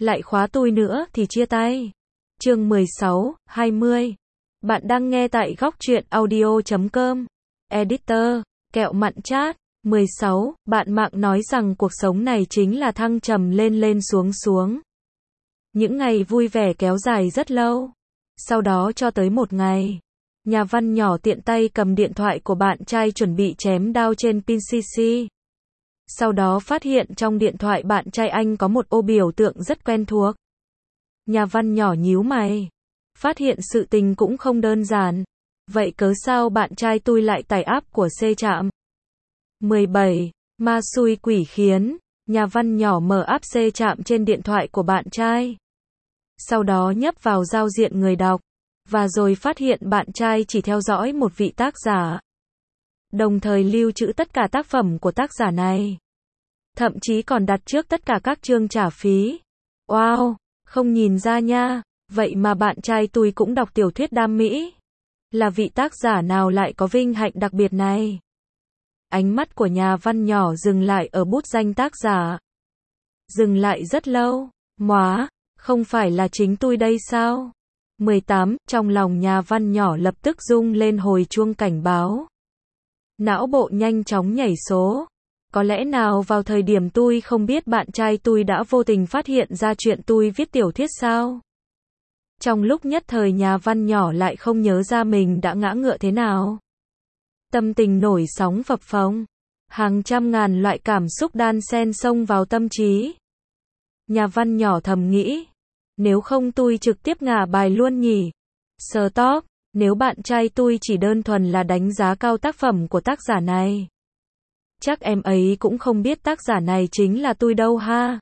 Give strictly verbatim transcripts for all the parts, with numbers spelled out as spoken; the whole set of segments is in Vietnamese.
lại khóa tôi nữa thì chia tay. Chương mười sáu, hai mươi. Bạn đang nghe tại góc truyện audio chấm com. Editor, kẹo mặn chat. mười sáu. Bạn mạng nói rằng cuộc sống này chính là thăng trầm lên lên xuống xuống. Những ngày vui vẻ kéo dài rất lâu. Sau đó cho tới một ngày, nhà văn nhỏ tiện tay cầm điện thoại của bạn trai chuẩn bị chém đao trên pin xê xê. Sau đó phát hiện trong điện thoại bạn trai anh có một ô biểu tượng rất quen thuộc. Nhà văn nhỏ nhíu mày. Phát hiện sự tình cũng không đơn giản. Vậy cớ sao bạn trai tôi lại tải app của C Trạm? mười bảy. Ma xui quỷ khiến. Nhà văn nhỏ mở app C Trạm trên điện thoại của bạn trai. Sau đó nhấp vào giao diện người đọc. Và rồi phát hiện bạn trai chỉ theo dõi một vị tác giả. Đồng thời lưu trữ tất cả tác phẩm của tác giả này. Thậm chí còn đặt trước tất cả các chương trả phí. Wow, không nhìn ra nha. Vậy mà bạn trai tôi cũng đọc tiểu thuyết đam mỹ. Là vị tác giả nào lại có vinh hạnh đặc biệt này? Ánh mắt của nhà văn nhỏ dừng lại ở bút danh tác giả. Dừng lại rất lâu. Móa, không phải là chính tôi đây sao? mười tám. Trong lòng nhà văn nhỏ lập tức rung lên hồi chuông cảnh báo. Não bộ nhanh chóng nhảy số. Có lẽ nào vào thời điểm tôi không biết bạn trai tôi đã vô tình phát hiện ra chuyện tôi viết tiểu thuyết sao? Trong lúc nhất thời nhà văn nhỏ lại không nhớ ra mình đã ngã ngựa thế nào. Tâm tình nổi sóng phập phồng. Hàng trăm ngàn loại cảm xúc đan xen xông vào tâm trí. Nhà văn nhỏ thầm nghĩ. Nếu không tôi trực tiếp ngả bài luôn nhỉ? Stop, nếu bạn trai tôi chỉ đơn thuần là đánh giá cao tác phẩm của tác giả này. Chắc em ấy cũng không biết tác giả này chính là tôi đâu ha.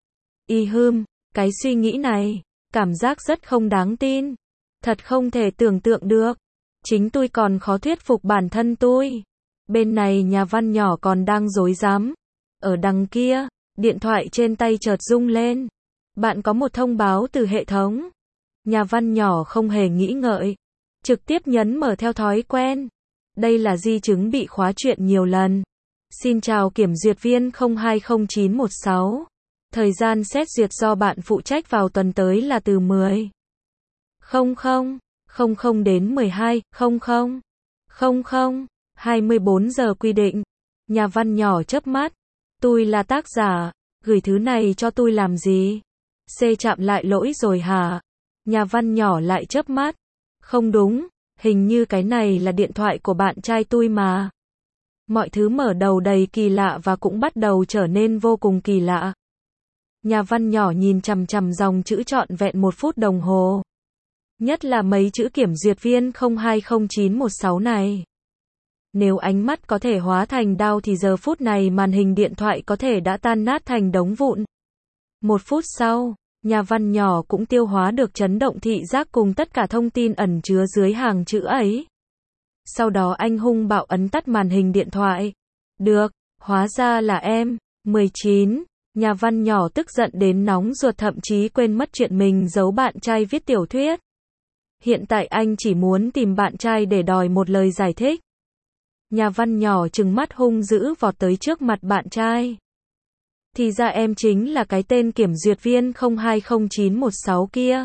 Y hưm, cái suy nghĩ này, cảm giác rất không đáng tin. Thật không thể tưởng tượng được. Chính tôi còn khó thuyết phục bản thân tôi. Bên này nhà văn nhỏ còn đang rối rắm. Ở đằng kia, điện thoại trên tay chợt rung lên. Bạn có một thông báo từ hệ thống. Nhà văn nhỏ không hề nghĩ ngợi. Trực tiếp nhấn mở theo thói quen. Đây là di chứng bị khóa chuyện nhiều lần. Xin chào kiểm duyệt viên không hai không chín một sáu. Thời gian xét duyệt do bạn phụ trách vào tuần tới là từ mười không không không không đến mười hai không không không không hai mươi bốn giờ quy định. Nhà văn nhỏ chớp mắt. Tôi là tác giả, gửi thứ này cho tôi làm gì? C Trạm lại lỗi rồi hả? Nhà văn nhỏ lại chớp mắt. Không đúng, hình như cái này là điện thoại của bạn trai tôi mà. Mọi thứ mở đầu đầy kỳ lạ và cũng bắt đầu trở nên vô cùng kỳ lạ. Nhà văn nhỏ nhìn chằm chằm dòng chữ trọn vẹn một phút đồng hồ. Nhất là mấy chữ kiểm duyệt viên không hai không chín một sáu này. Nếu ánh mắt có thể hóa thành đao thì giờ phút này màn hình điện thoại có thể đã tan nát thành đống vụn. Một phút sau, nhà văn nhỏ cũng tiêu hóa được chấn động thị giác cùng tất cả thông tin ẩn chứa dưới hàng chữ ấy. Sau đó anh hung bạo ấn tắt màn hình điện thoại. Được, hóa ra là em. mười chín. Nhà văn nhỏ tức giận đến nóng ruột thậm chí quên mất chuyện mình giấu bạn trai viết tiểu thuyết. Hiện tại anh chỉ muốn tìm bạn trai để đòi một lời giải thích. Nhà văn nhỏ trừng mắt hung dữ vọt tới trước mặt bạn trai. Thì ra em chính là cái tên kiểm duyệt viên không hai không chín một sáu kia.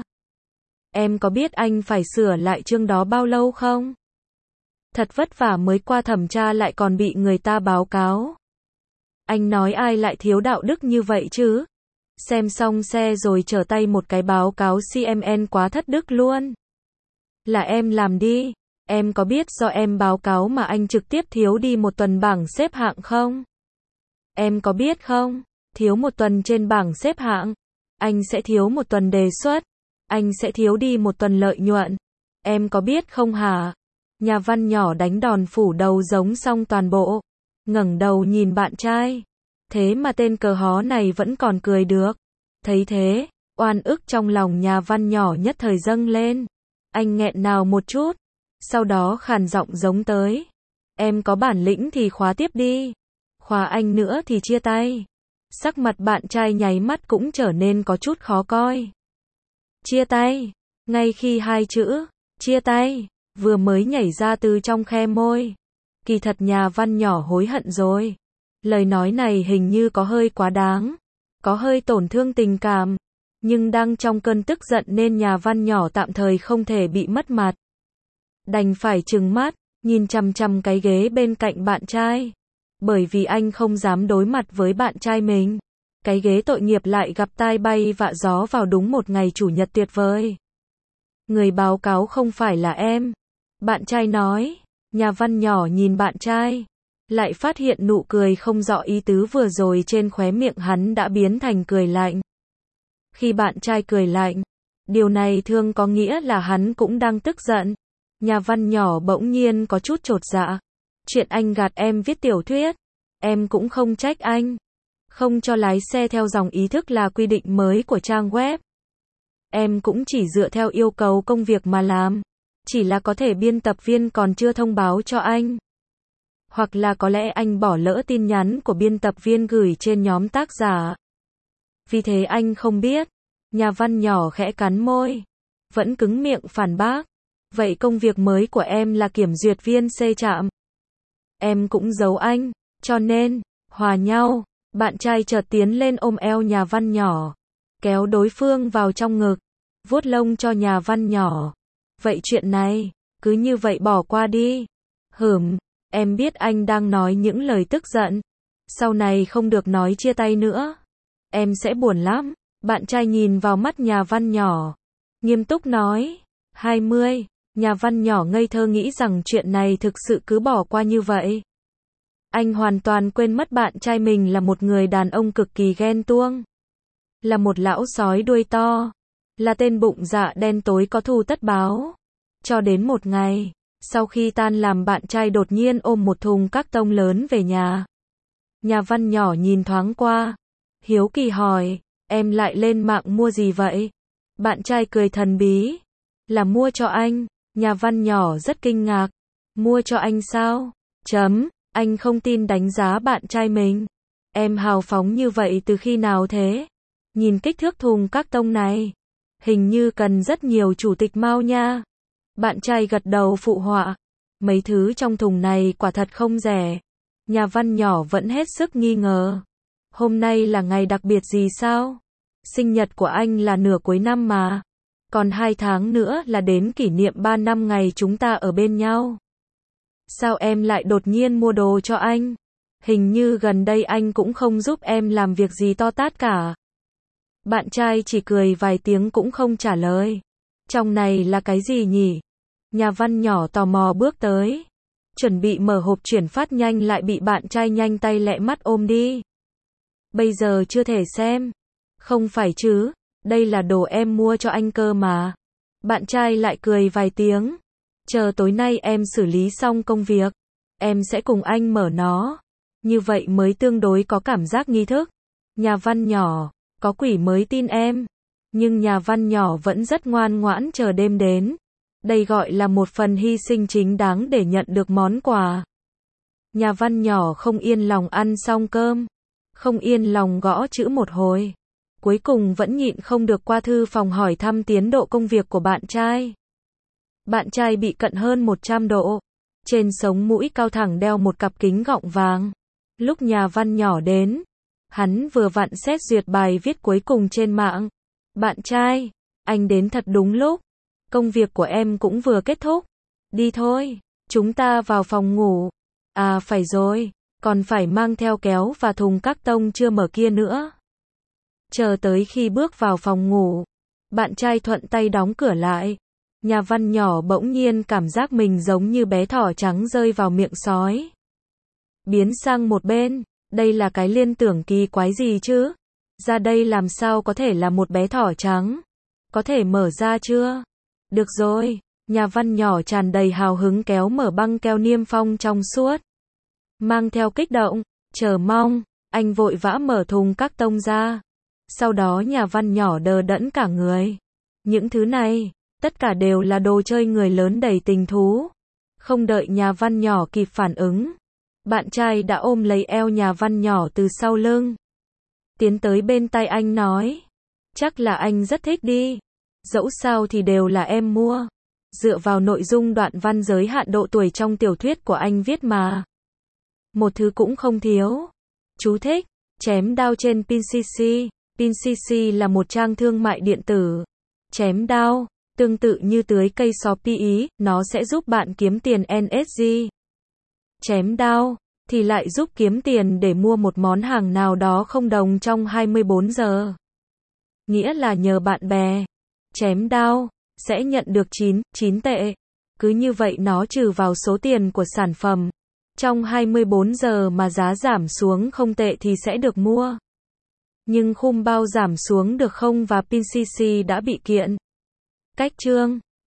Em có biết anh phải sửa lại chương đó bao lâu không? Thật vất vả mới qua thẩm tra lại còn bị người ta báo cáo. Anh nói ai lại thiếu đạo đức như vậy chứ? Xem xong xe rồi trở tay một cái báo cáo xê em en quá thất đức luôn. Là em làm đi. Em có biết do em báo cáo mà anh trực tiếp thiếu đi một tuần bảng xếp hạng không? Em có biết không? Thiếu một tuần trên bảng xếp hạng. Anh sẽ thiếu một tuần đề xuất. Anh sẽ thiếu đi một tuần lợi nhuận. Em có biết không hả? Nhà văn nhỏ đánh đòn phủ đầu giống xong toàn bộ. Ngẩng đầu nhìn bạn trai. Thế mà tên cờ hó này vẫn còn cười được. Thấy thế, oan ức trong lòng nhà văn nhỏ nhất thời dâng lên. Anh nghẹn nào một chút. Sau đó khàn giọng giống tới. Em có bản lĩnh thì khóa tiếp đi. Khóa anh nữa thì chia tay. Sắc mặt bạn trai nháy mắt cũng trở nên có chút khó coi. Chia tay. Ngay khi hai chữ, chia tay, vừa mới nhảy ra từ trong khe môi. Kỳ thật nhà văn nhỏ hối hận rồi. Lời nói này hình như có hơi quá đáng. Có hơi tổn thương tình cảm. Nhưng đang trong cơn tức giận nên nhà văn nhỏ tạm thời không thể bị mất mặt. Đành phải trừng mắt, nhìn chằm chằm cái ghế bên cạnh bạn trai. Bởi vì anh không dám đối mặt với bạn trai mình. Cái ghế tội nghiệp lại gặp tai bay vạ gió vào đúng một ngày chủ nhật tuyệt vời. Người báo cáo không phải là em. Bạn trai nói. Nhà văn nhỏ nhìn bạn trai. Lại phát hiện nụ cười không rõ ý tứ vừa rồi trên khóe miệng hắn đã biến thành cười lạnh. Khi bạn trai cười lạnh, điều này thường có nghĩa là hắn cũng đang tức giận. Nhà văn nhỏ bỗng nhiên có chút chột dạ. Chuyện anh gạt em viết tiểu thuyết, em cũng không trách anh. Không cho lái xe theo dòng ý thức là quy định mới của trang web. Em cũng chỉ dựa theo yêu cầu công việc mà làm. Chỉ là có thể biên tập viên còn chưa thông báo cho anh. Hoặc là có lẽ anh bỏ lỡ tin nhắn của biên tập viên gửi trên nhóm tác giả. Vì thế anh không biết. Nhà văn nhỏ khẽ cắn môi. Vẫn cứng miệng phản bác. Vậy công việc mới của em là kiểm duyệt viên xe trạm. Em cũng giấu anh. Cho nên, hòa nhau. Bạn trai chợt tiến lên ôm eo nhà văn nhỏ. Kéo đối phương vào trong ngực. Vuốt lông cho nhà văn nhỏ. Vậy chuyện này, cứ như vậy bỏ qua đi. Hửm, em biết anh đang nói những lời tức giận. Sau này không được nói chia tay nữa. Em sẽ buồn lắm. Bạn trai nhìn vào mắt nhà văn nhỏ. Nghiêm túc nói. hai mươi. Nhà văn nhỏ ngây thơ nghĩ rằng chuyện này thực sự cứ bỏ qua như vậy. Anh hoàn toàn quên mất bạn trai mình là một người đàn ông cực kỳ ghen tuông. Là một lão sói đuôi to. Là tên bụng dạ đen tối có thù tất báo. Cho đến một ngày, sau khi tan làm bạn trai đột nhiên ôm một thùng các tông lớn về nhà. Nhà văn nhỏ nhìn thoáng qua. Hiếu kỳ hỏi, em lại lên mạng mua gì vậy? Bạn trai cười thần bí. Là mua cho anh. Nhà văn nhỏ rất kinh ngạc. Mua cho anh sao? Chấm, anh không tin đánh giá bạn trai mình. Em hào phóng như vậy từ khi nào thế? Nhìn kích thước thùng các tông này. Hình như cần rất nhiều chủ tịch Mao nha. Bạn trai gật đầu phụ họa. Mấy thứ trong thùng này quả thật không rẻ. Nhà văn nhỏ vẫn hết sức nghi ngờ. Hôm nay là ngày đặc biệt gì sao? Sinh nhật của anh là nửa cuối năm mà. Còn hai tháng nữa là đến kỷ niệm ba năm ngày chúng ta ở bên nhau. Sao em lại đột nhiên mua đồ cho anh? Hình như gần đây anh cũng không giúp em làm việc gì to tát cả. Bạn trai chỉ cười vài tiếng cũng không trả lời. Trong này là cái gì nhỉ? Nhà văn nhỏ tò mò bước tới. Chuẩn bị mở hộp chuyển phát nhanh lại bị bạn trai nhanh tay lẹ mắt ôm đi. Bây giờ chưa thể xem. Không phải chứ, đây là đồ em mua cho anh cơ mà. Bạn trai lại cười vài tiếng. Chờ tối nay em xử lý xong công việc. Em sẽ cùng anh mở nó. Như vậy mới tương đối có cảm giác nghi thức. Nhà văn nhỏ, có quỷ mới tin em. Nhưng nhà văn nhỏ vẫn rất ngoan ngoãn chờ đêm đến. Đây gọi là một phần hy sinh chính đáng để nhận được món quà. Nhà văn nhỏ không yên lòng ăn xong cơm. Không yên lòng gõ chữ một hồi. Cuối cùng vẫn nhịn không được qua thư phòng hỏi thăm tiến độ công việc của bạn trai. Bạn trai bị cận hơn một trăm độ. Trên sống mũi cao thẳng đeo một cặp kính gọng vàng. Lúc nhà văn nhỏ đến, hắn vừa vặn xét duyệt bài viết cuối cùng trên mạng. Bạn trai, anh đến thật đúng lúc. Công việc của em cũng vừa kết thúc. Đi thôi, chúng ta vào phòng ngủ. À phải rồi, còn phải mang theo kéo và thùng các tông chưa mở kia nữa. Chờ tới khi bước vào phòng ngủ, bạn trai thuận tay đóng cửa lại. Nhà văn nhỏ bỗng nhiên cảm giác mình giống như bé thỏ trắng rơi vào miệng sói. Biến sang một bên, đây là cái liên tưởng kỳ quái gì chứ? Ra đây làm sao có thể là một bé thỏ trắng? Có thể mở ra chưa? Được rồi, nhà văn nhỏ tràn đầy hào hứng kéo mở băng keo niêm phong trong suốt. Mang theo kích động, chờ mong, anh vội vã mở thùng các tông ra. Sau đó nhà văn nhỏ đờ đẫn cả người. Những thứ này, tất cả đều là đồ chơi người lớn đầy tình thú. Không đợi nhà văn nhỏ kịp phản ứng. Bạn trai đã ôm lấy eo nhà văn nhỏ từ sau lưng. Tiến tới bên tai anh nói. Chắc là anh rất thích đi. Dẫu sao thì đều là em mua. Dựa vào nội dung đoạn văn giới hạn độ tuổi trong tiểu thuyết của anh viết mà. Một thứ cũng không thiếu. Chú thích. Chém đao trên pê xê xê. Pincc là một trang thương mại điện tử. Chém đao, tương tự như tưới cây Shopee Ý, nó sẽ giúp bạn kiếm tiền en ét giê. Chém đao thì lại giúp kiếm tiền để mua một món hàng nào đó không đồng trong hai mươi bốn giờ. Nghĩa là nhờ bạn bè chém đao sẽ nhận được chín, chín tệ. Cứ như vậy nó trừ vào số tiền của sản phẩm. Trong hai mươi bốn giờ mà giá giảm xuống không tệ thì sẽ được mua. Nhưng khung bao giảm xuống được không và Pincc đã bị kiện. Cách chương